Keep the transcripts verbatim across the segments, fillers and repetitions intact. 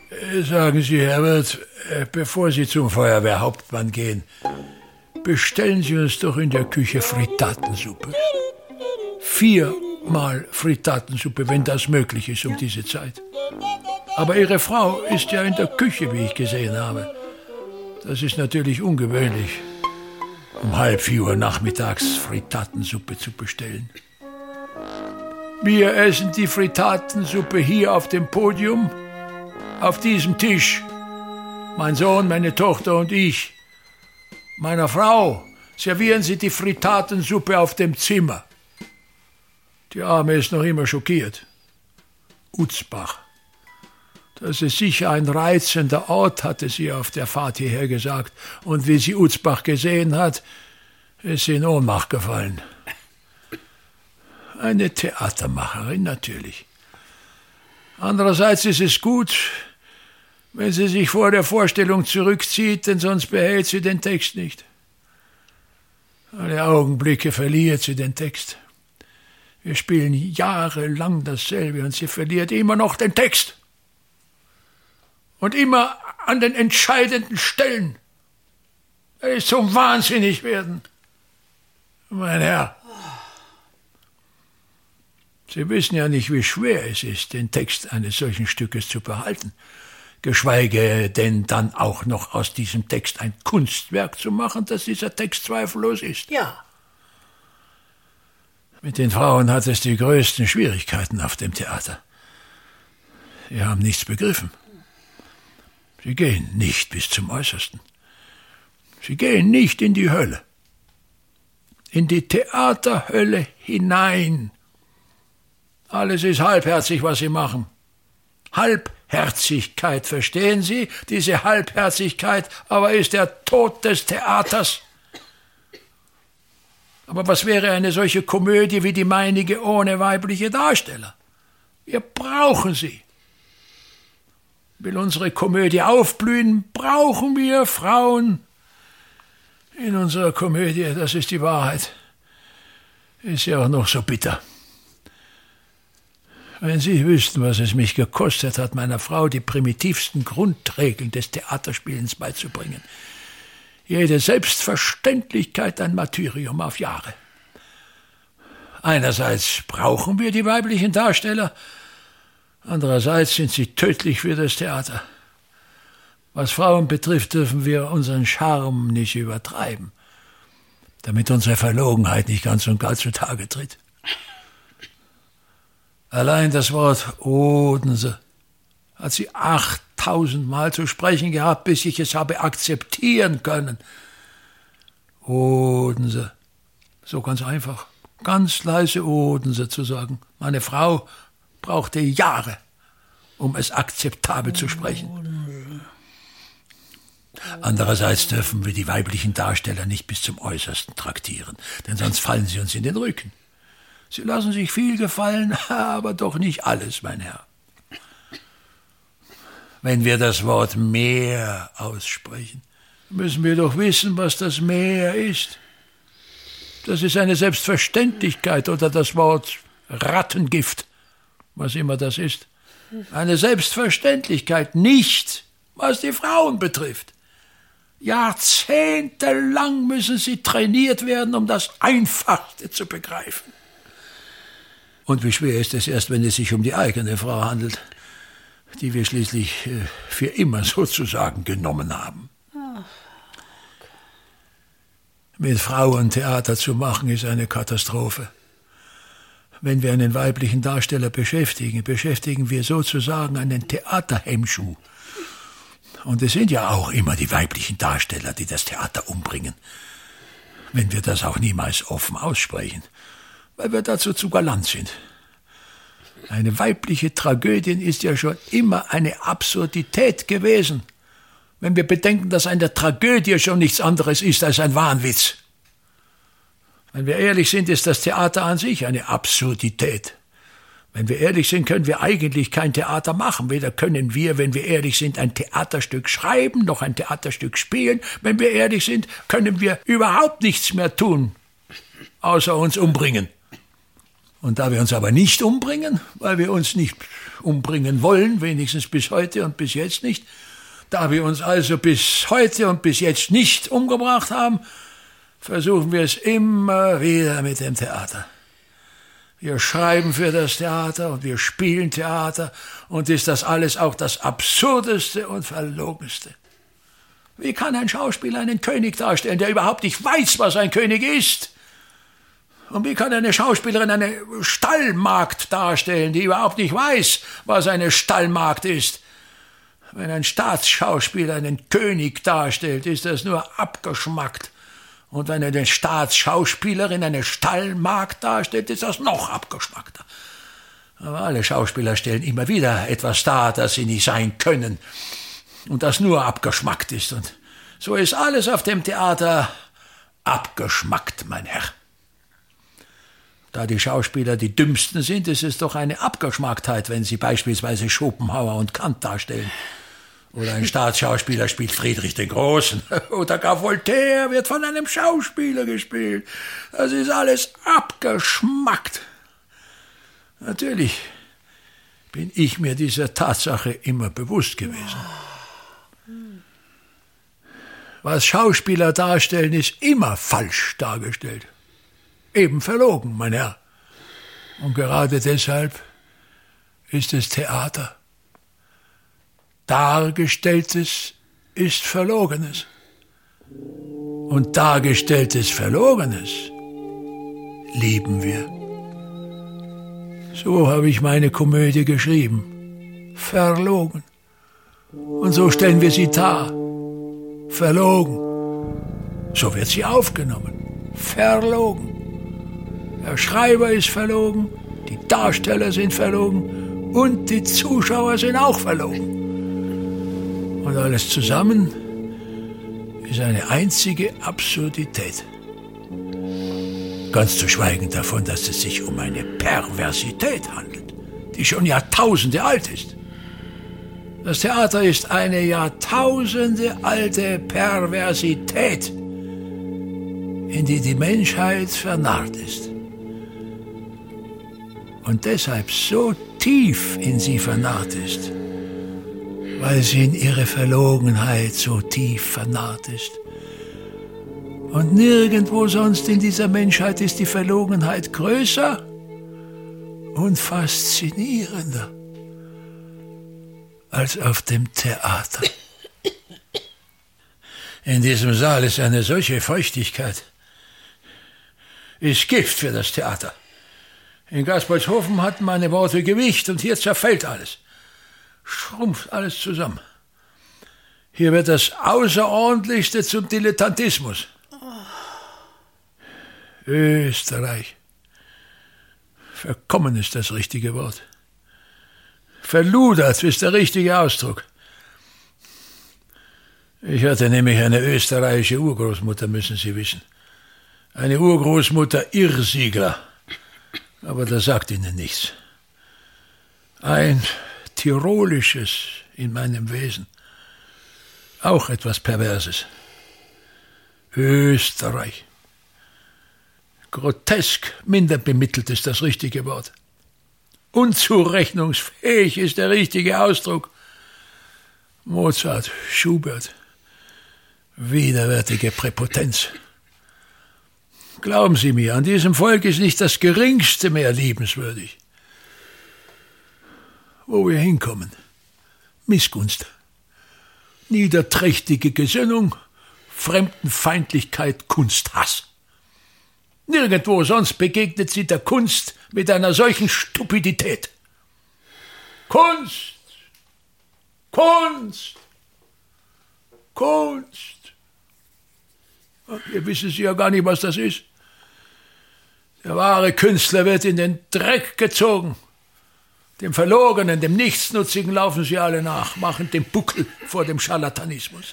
Sagen Sie, Herr Wirt, bevor Sie zum Feuerwehrhauptmann gehen, bestellen Sie uns doch in der Küche Frittatensuppe. Viermal Frittatensuppe, wenn das möglich ist um diese Zeit. Aber Ihre Frau ist ja in der Küche, wie ich gesehen habe. Das ist natürlich ungewöhnlich, um halb vier Uhr nachmittags Frittatensuppe zu bestellen. Wir essen die Frittatensuppe hier auf dem Podium, auf diesem Tisch. Mein Sohn, meine Tochter und ich. Meiner Frau servieren Sie die Frittatensuppe auf dem Zimmer. Die Arme ist noch immer schockiert. Uzbach. Das ist sicher ein reizender Ort, hatte sie auf der Fahrt hierher gesagt. Und wie sie Uzbach gesehen hat, ist sie in Ohnmacht gefallen. Eine Theatermacherin natürlich. Andererseits ist es gut, wenn sie sich vor der Vorstellung zurückzieht, denn sonst behält sie den Text nicht. Alle Augenblicke verliert sie den Text. Wir spielen jahrelang dasselbe und sie verliert immer noch den Text. Und immer an den entscheidenden Stellen. Er ist zum Wahnsinnig werden. Mein Herr, Sie wissen ja nicht, wie schwer es ist, den Text eines solchen Stückes zu behalten, geschweige denn dann auch noch aus diesem Text ein Kunstwerk zu machen, das dieser Text zweifellos ist. Ja. Mit den Frauen hat es die größten Schwierigkeiten auf dem Theater. Sie haben nichts begriffen. Sie gehen nicht bis zum Äußersten. Sie gehen nicht in die Hölle. In die Theaterhölle hinein. Alles ist halbherzig, was Sie machen. Halbherzigkeit, verstehen Sie? Diese Halbherzigkeit aber ist der Tod des Theaters. Aber was wäre eine solche Komödie wie die meinige ohne weibliche Darsteller? Wir brauchen sie. Will unsere Komödie aufblühen, brauchen wir Frauen. In unserer Komödie, das ist die Wahrheit, ist ja auch noch so bitter. Wenn Sie wüssten, was es mich gekostet hat, meiner Frau die primitivsten Grundregeln des Theaterspielens beizubringen. Jede Selbstverständlichkeit ein Martyrium auf Jahre. Einerseits brauchen wir die weiblichen Darsteller, andererseits sind sie tödlich für das Theater. Was Frauen betrifft, dürfen wir unseren Charme nicht übertreiben, damit unsere Verlogenheit nicht ganz und gar zutage tritt. Allein das Wort Odense hat sie achttausendmal zu sprechen gehabt, bis ich es habe akzeptieren können. Odense. So ganz einfach. Ganz leise Odense zu sagen. Meine Frau brauchte Jahre, um es akzeptabel zu sprechen. Andererseits dürfen wir die weiblichen Darsteller nicht bis zum Äußersten traktieren, denn sonst fallen sie uns in den Rücken. Sie lassen sich viel gefallen, aber doch nicht alles, mein Herr. Wenn wir das Wort Meer aussprechen, müssen wir doch wissen, was das Meer ist. Das ist eine Selbstverständlichkeit, oder das Wort Rattengift, was immer das ist. Eine Selbstverständlichkeit, nicht was die Frauen betrifft. Jahrzehntelang müssen sie trainiert werden, um das Einfachste zu begreifen. Und wie schwer ist es erst, wenn es sich um die eigene Frau handelt, die wir schließlich äh, für immer sozusagen genommen haben. Oh. Mit Frauen Theater zu machen, ist eine Katastrophe. Wenn wir einen weiblichen Darsteller beschäftigen, beschäftigen wir sozusagen einen Theaterhemmschuh. Und es sind ja auch immer die weiblichen Darsteller, die das Theater umbringen. Wenn wir das auch niemals offen aussprechen, weil wir dazu zu galant sind. Eine weibliche Tragödie ist ja schon immer eine Absurdität gewesen, wenn wir bedenken, dass eine Tragödie schon nichts anderes ist als ein Wahnwitz. Wenn wir ehrlich sind, ist das Theater an sich eine Absurdität. Wenn wir ehrlich sind, können wir eigentlich kein Theater machen. Weder können wir, wenn wir ehrlich sind, ein Theaterstück schreiben, noch ein Theaterstück spielen. Wenn wir ehrlich sind, können wir überhaupt nichts mehr tun, außer uns umbringen. Und da wir uns aber nicht umbringen, weil wir uns nicht umbringen wollen, wenigstens bis heute und bis jetzt nicht, da wir uns also bis heute und bis jetzt nicht umgebracht haben, versuchen wir es immer wieder mit dem Theater. Wir schreiben für das Theater und wir spielen Theater und ist das alles auch das Absurdeste und Verlogenste. Wie kann ein Schauspieler einen König darstellen, der überhaupt nicht weiß, was ein König ist? Und wie kann eine Schauspielerin eine Stallmagd darstellen, die überhaupt nicht weiß, was eine Stallmagd ist? Wenn ein Staatsschauspieler einen König darstellt, ist das nur abgeschmackt. Und wenn eine Staatsschauspielerin eine Stallmagd darstellt, ist das noch abgeschmackter. Aber alle Schauspieler stellen immer wieder etwas dar, das sie nicht sein können und das nur abgeschmackt ist. Und so ist alles auf dem Theater abgeschmackt, mein Herr. Da die Schauspieler die Dümmsten sind, ist es doch eine Abgeschmacktheit, wenn sie beispielsweise Schopenhauer und Kant darstellen. Oder ein Staatsschauspieler spielt Friedrich den Großen. Oder gar Voltaire wird von einem Schauspieler gespielt. Das ist alles abgeschmackt. Natürlich bin ich mir dieser Tatsache immer bewusst gewesen. Was Schauspieler darstellen, ist immer falsch dargestellt. Eben verlogen, mein Herr. Und gerade deshalb ist es Theater. Dargestelltes ist Verlogenes. Und dargestelltes Verlogenes lieben wir. So habe ich meine Komödie geschrieben. Verlogen. Und so stellen wir sie dar. Verlogen. So wird sie aufgenommen. Verlogen. Der Schreiber ist verlogen, die Darsteller sind verlogen und die Zuschauer sind auch verlogen. Und alles zusammen ist eine einzige Absurdität. Ganz zu schweigen davon, dass es sich um eine Perversität handelt, die schon Jahrtausende alt ist. Das Theater ist eine Jahrtausende alte Perversität, in die die Menschheit vernarrt ist. Und deshalb so tief in sie vernarrt ist, weil sie in ihre Verlogenheit so tief vernarrt ist. Und nirgendwo sonst in dieser Menschheit ist die Verlogenheit größer und faszinierender als auf dem Theater. In diesem Saal ist eine solche Feuchtigkeit, ist Gift für das Theater. In Gaspoldshofen hatten meine Worte Gewicht und hier zerfällt alles. Schrumpft alles zusammen. Hier wird das Außerordentlichste zum Dilettantismus. Österreich. Verkommen ist das richtige Wort. Verludert ist der richtige Ausdruck. Ich hatte nämlich eine österreichische Urgroßmutter, müssen Sie wissen. Eine Urgroßmutter Irrsiegler. Aber das sagt Ihnen nichts. Ein Tirolisches in meinem Wesen. Auch etwas Perverses. Österreich. Grotesk, minder bemittelt ist das richtige Wort. Unzurechnungsfähig ist der richtige Ausdruck. Mozart, Schubert, widerwärtige Präpotenz. Glauben Sie mir, an diesem Volk ist nicht das Geringste mehr liebenswürdig. Wo wir hinkommen, Missgunst, niederträchtige Gesinnung, Fremdenfeindlichkeit, Kunsthass. Nirgendwo sonst begegnet sie der Kunst mit einer solchen Stupidität. Kunst! Kunst! Kunst! Ihr wissen Sie ja gar nicht, was das ist. Der wahre Künstler wird in den Dreck gezogen. Dem Verlogenen, dem Nichtsnutzigen laufen sie alle nach, machen den Buckel vor dem Scharlatanismus.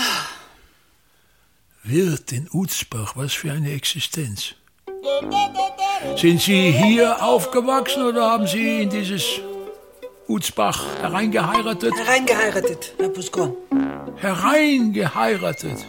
Wirt in Utzbach, was für eine Existenz. Sind Sie hier aufgewachsen oder haben Sie in dieses Utzbach hereingeheiratet? Hereingeheiratet, Herr Puskorn. Hereingeheiratet?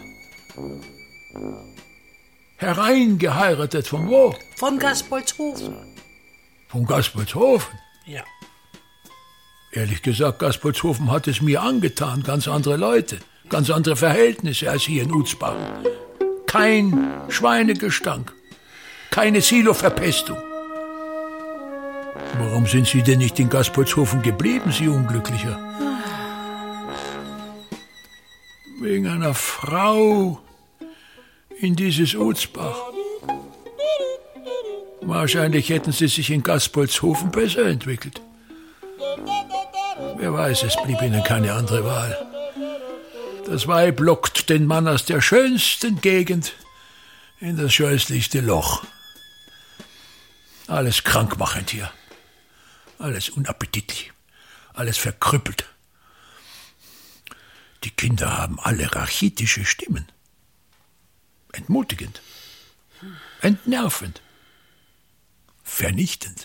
Hereingeheiratet, von wo? Von Gaspoldshofen. Von Gaspoldshofen? Ja. Ehrlich gesagt, Gaspoldshofen hat es mir angetan. Ganz andere Leute, ganz andere Verhältnisse als hier in Utzbach. Kein Schweinegestank, keine Siloverpestung. Warum sind Sie denn nicht in Gaspoldshofen geblieben, Sie Unglücklicher? Wegen einer Frau in dieses Utzbach. Wahrscheinlich hätten Sie sich in Gaspoldshofen besser entwickelt. Wer weiß, es blieb Ihnen keine andere Wahl. Das Weib lockt den Mann aus der schönsten Gegend in das scheußlichste Loch. Alles krankmachend hier. Alles unappetitlich. Alles verkrüppelt. Die Kinder haben alle rachitische Stimmen. Entmutigend. Entnervend. Vernichtend.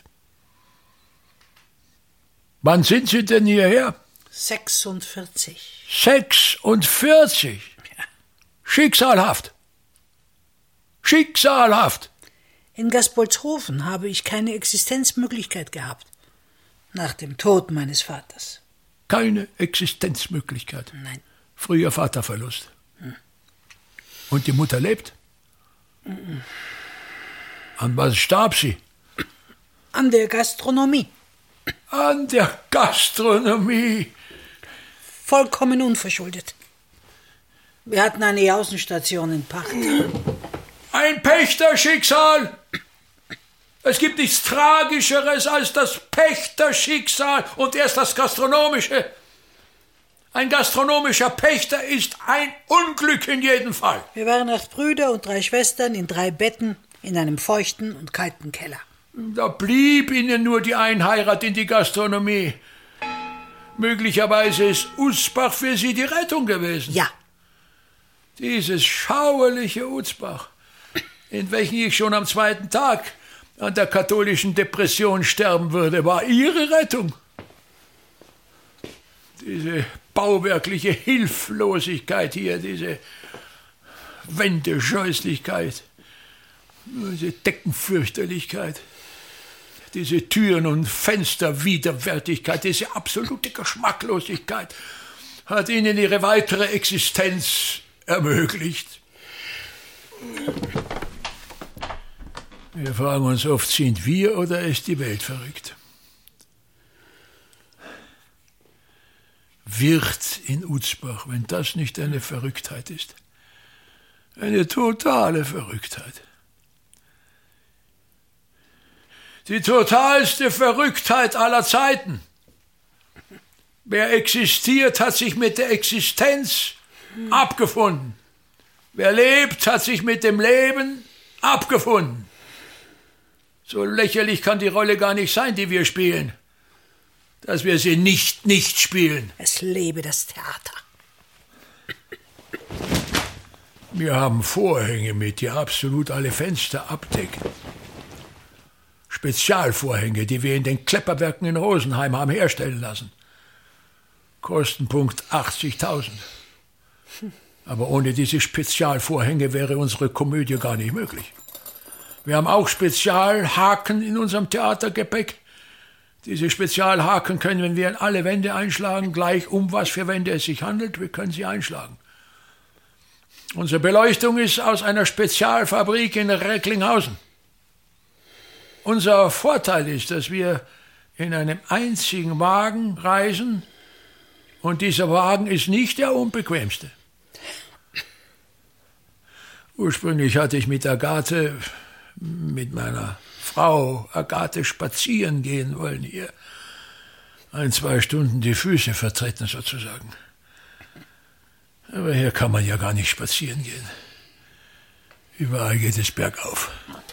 Wann sind Sie denn hierher? sechsundvierzig. sechsundvierzig? Ja. Schicksalhaft. Schicksalhaft. In Gaspoldshofen habe ich keine Existenzmöglichkeit gehabt. Nach dem Tod meines Vaters. Keine Existenzmöglichkeit. Nein. Früher Vaterverlust. Hm. Und die Mutter lebt? Mhm. An was starb sie? An der Gastronomie. An der Gastronomie. Vollkommen unverschuldet. Wir hatten eine Außenstation in Pacht. Ein Pächterschicksal. Es gibt nichts Tragischeres als das Pächterschicksal und erst das Gastronomische. Ein gastronomischer Pächter ist ein Unglück in jedem Fall. Wir waren acht Brüder und drei Schwestern in drei Betten in einem feuchten und kalten Keller. Da blieb Ihnen nur die Einheirat in die Gastronomie. Möglicherweise ist Utzbach für Sie die Rettung gewesen. Ja. Dieses schauerliche Utzbach, in welchem ich schon am zweiten Tag an der katholischen Depression sterben würde, war Ihre Rettung. Diese bauwerkliche Hilflosigkeit hier, diese Wendescheußlichkeit, diese Deckenfürchterlichkeit, diese Türen- und Fensterwiderwärtigkeit, diese absolute Geschmacklosigkeit hat Ihnen Ihre weitere Existenz ermöglicht. Wir fragen uns oft, sind wir oder ist die Welt verrückt? Wirt in Utzbach, wenn das nicht eine Verrücktheit ist. Eine totale Verrücktheit. Die totalste Verrücktheit aller Zeiten. Wer existiert, hat sich mit der Existenz abgefunden. Wer lebt, hat sich mit dem Leben abgefunden. So lächerlich kann die Rolle gar nicht sein, die wir spielen, dass wir sie nicht nicht spielen. Es lebe das Theater. Wir haben Vorhänge mit, die absolut alle Fenster abdecken. Spezialvorhänge, die wir in den Klepperwerken in Rosenheim haben herstellen lassen. Kostenpunkt achtzigtausend. Aber ohne diese Spezialvorhänge wäre unsere Komödie gar nicht möglich. Wir haben auch Spezialhaken in unserem Theatergepäck. Diese Spezialhaken können, wenn wir in alle Wände einschlagen, gleich um was für Wände es sich handelt, wir können sie einschlagen. Unsere Beleuchtung ist aus einer Spezialfabrik in Recklinghausen. Unser Vorteil ist, dass wir in einem einzigen Wagen reisen und dieser Wagen ist nicht der unbequemste. Ursprünglich hatte ich mit Agathe, mit meiner Frau Agathe spazieren gehen wollen hier. Ein, zwei Stunden die Füße vertreten sozusagen. Aber hier kann man ja gar nicht spazieren gehen. Überall geht es bergauf.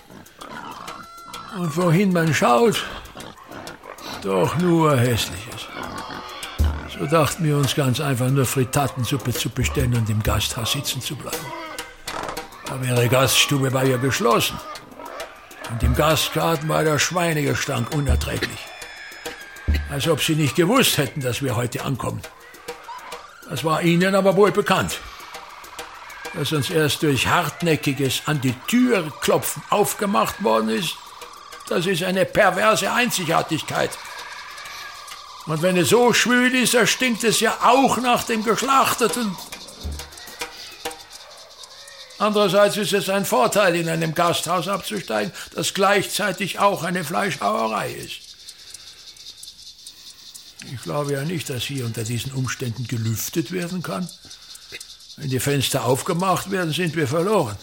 Und wohin man schaut, doch nur Hässliches. So dachten wir uns ganz einfach nur Frittatensuppe zu bestellen und im Gasthaus sitzen zu bleiben. Aber ihre Gaststube war ja geschlossen. Und im Gastgarten war der Schweinegestank unerträglich. Als ob sie nicht gewusst hätten, dass wir heute ankommen. Das war ihnen aber wohl bekannt. Dass uns erst durch hartnäckiges an die Tür klopfen aufgemacht worden ist, Das ist eine perverse Einzigartigkeit. Und wenn es so schwül ist, dann stinkt es ja auch nach dem Geschlachteten. Andererseits ist es ein Vorteil, in einem Gasthaus abzusteigen, das gleichzeitig auch eine Fleischhauerei ist. Ich glaube ja nicht, dass hier unter diesen Umständen gelüftet werden kann. Wenn die Fenster aufgemacht werden, sind wir verloren.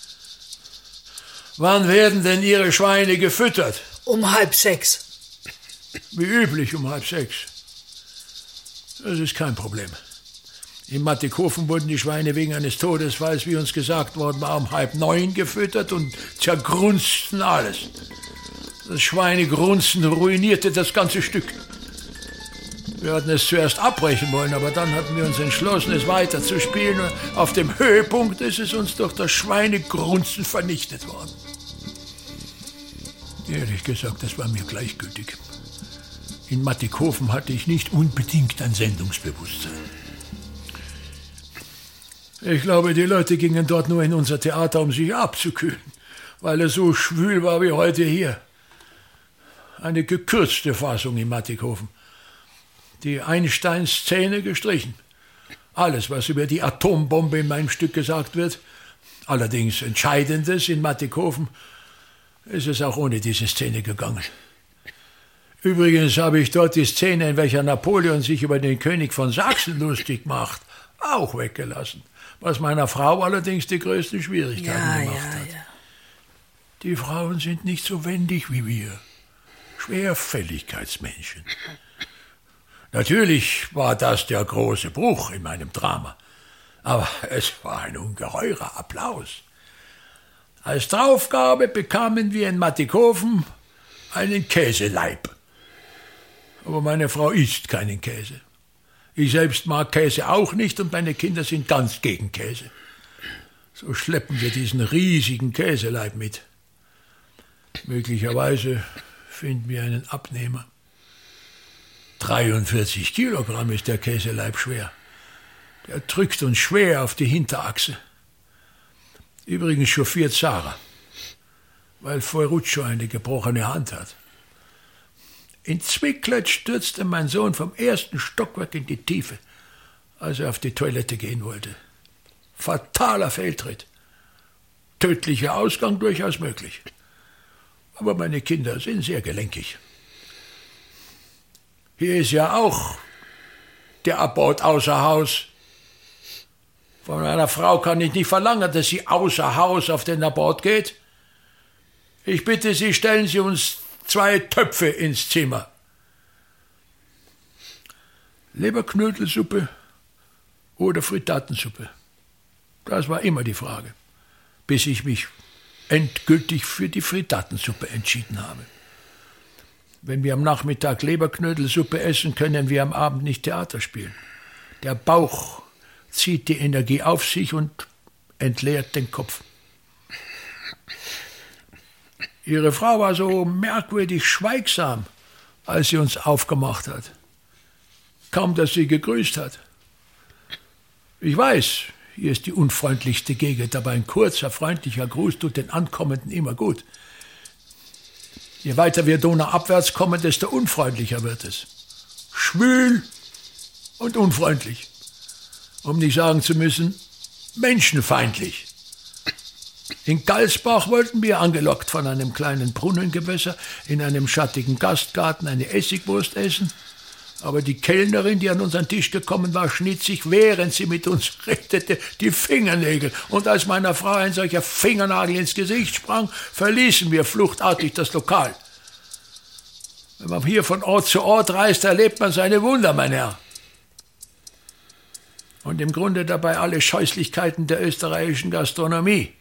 Wann werden denn Ihre Schweine gefüttert? Um halb sechs. Wie üblich um halb sechs. Das ist kein Problem. In Mattighofen wurden die Schweine wegen eines Todesfalls, wie uns gesagt worden war, um halb neun gefüttert und zergrunzten alles. Das Schweinegrunzen ruinierte das ganze Stück. Wir hatten es zuerst abbrechen wollen, aber dann hatten wir uns entschlossen, es weiterzuspielen. Und auf dem Höhepunkt ist es uns durch das Schweinegrunzen vernichtet worden. Ehrlich gesagt, das war mir gleichgültig. In Mattighofen hatte ich nicht unbedingt ein Sendungsbewusstsein. Ich glaube, die Leute gingen dort nur in unser Theater, um sich abzukühlen, weil es so schwül war wie heute hier. Eine gekürzte Fassung in Mattighofen. Die Einstein-Szene gestrichen. Alles, was über die Atombombe in meinem Stück gesagt wird, allerdings Entscheidendes in Mattighofen, ist es auch ohne diese Szene gegangen. Übrigens habe ich dort die Szene, in welcher Napoleon sich über den König von Sachsen lustig macht, auch weggelassen, was meiner Frau allerdings die größten Schwierigkeiten ja, gemacht ja, hat. Ja. Die Frauen sind nicht so wendig wie wir, Schwerfälligkeitsmenschen. Natürlich war das der große Bruch in meinem Drama, aber es war ein ungeheurer Applaus. Als Draufgabe bekamen wir in Mattighofen einen Käseleib. Aber meine Frau isst keinen Käse. Ich selbst mag Käse auch nicht und meine Kinder sind ganz gegen Käse. So schleppen wir diesen riesigen Käseleib mit. Möglicherweise finden wir einen Abnehmer. dreiundvierzig Kilogramm ist der Käseleib schwer. Der drückt uns schwer auf die Hinterachse. Übrigens chauffiert Sarah, weil Ferruccio eine gebrochene Hand hat. In Zwicklet stürzte mein Sohn vom ersten Stockwerk in die Tiefe, als er auf die Toilette gehen wollte. Fataler Fehltritt. Tödlicher Ausgang durchaus möglich. Aber meine Kinder sind sehr gelenkig. Hier ist ja auch der Abort außer Haus. Von einer Frau kann ich nicht verlangen, dass sie außer Haus auf den Abort geht. Ich bitte Sie, stellen Sie uns zwei Töpfe ins Zimmer. Leberknödelsuppe oder Frittatensuppe? Das war immer die Frage, bis ich mich endgültig für die Frittatensuppe entschieden habe. Wenn wir am Nachmittag Leberknödelsuppe essen, können wir am Abend nicht Theater spielen. Der Bauch zieht die Energie auf sich und entleert den Kopf. Ihre Frau war so merkwürdig schweigsam, als sie uns aufgemacht hat. Kaum, dass sie gegrüßt hat. Ich weiß, hier ist die unfreundlichste Gegend, aber ein kurzer, freundlicher Gruß tut den Ankommenden immer gut. Je weiter wir donauabwärts kommen, desto unfreundlicher wird es. Schwül und unfreundlich. Um nicht sagen zu müssen, menschenfeindlich. In Galsbach wollten wir, angelockt von einem kleinen Brunnengewässer, in einem schattigen Gastgarten eine Essigwurst essen. Aber die Kellnerin, die an unseren Tisch gekommen war, schnitt sich, während sie mit uns redete, die Fingernägel. Und als meiner Frau ein solcher Fingernagel ins Gesicht sprang, verließen wir fluchtartig das Lokal. Wenn man hier von Ort zu Ort reist, erlebt man seine Wunder, mein Herr. Und im Grunde dabei alle Scheußlichkeiten der österreichischen Gastronomie.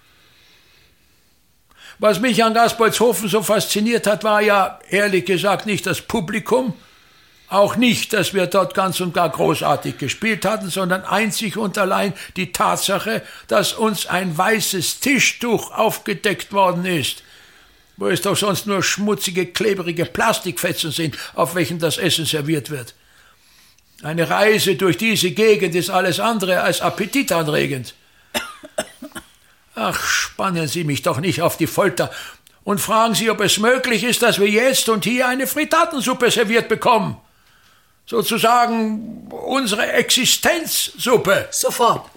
Was mich an Gaspoldshofen so fasziniert hat, war ja, ehrlich gesagt, nicht das Publikum, auch nicht, dass wir dort ganz und gar großartig gespielt hatten, sondern einzig und allein die Tatsache, dass uns ein weißes Tischtuch aufgedeckt worden ist, wo es doch sonst nur schmutzige, klebrige Plastikfetzen sind, auf welchen das Essen serviert wird. Eine Reise durch diese Gegend ist alles andere als appetitanregend. Ach, spannen Sie mich doch nicht auf die Folter und fragen Sie, ob es möglich ist, dass wir jetzt und hier eine Frittatensuppe serviert bekommen. Sozusagen unsere Existenzsuppe. Sofort.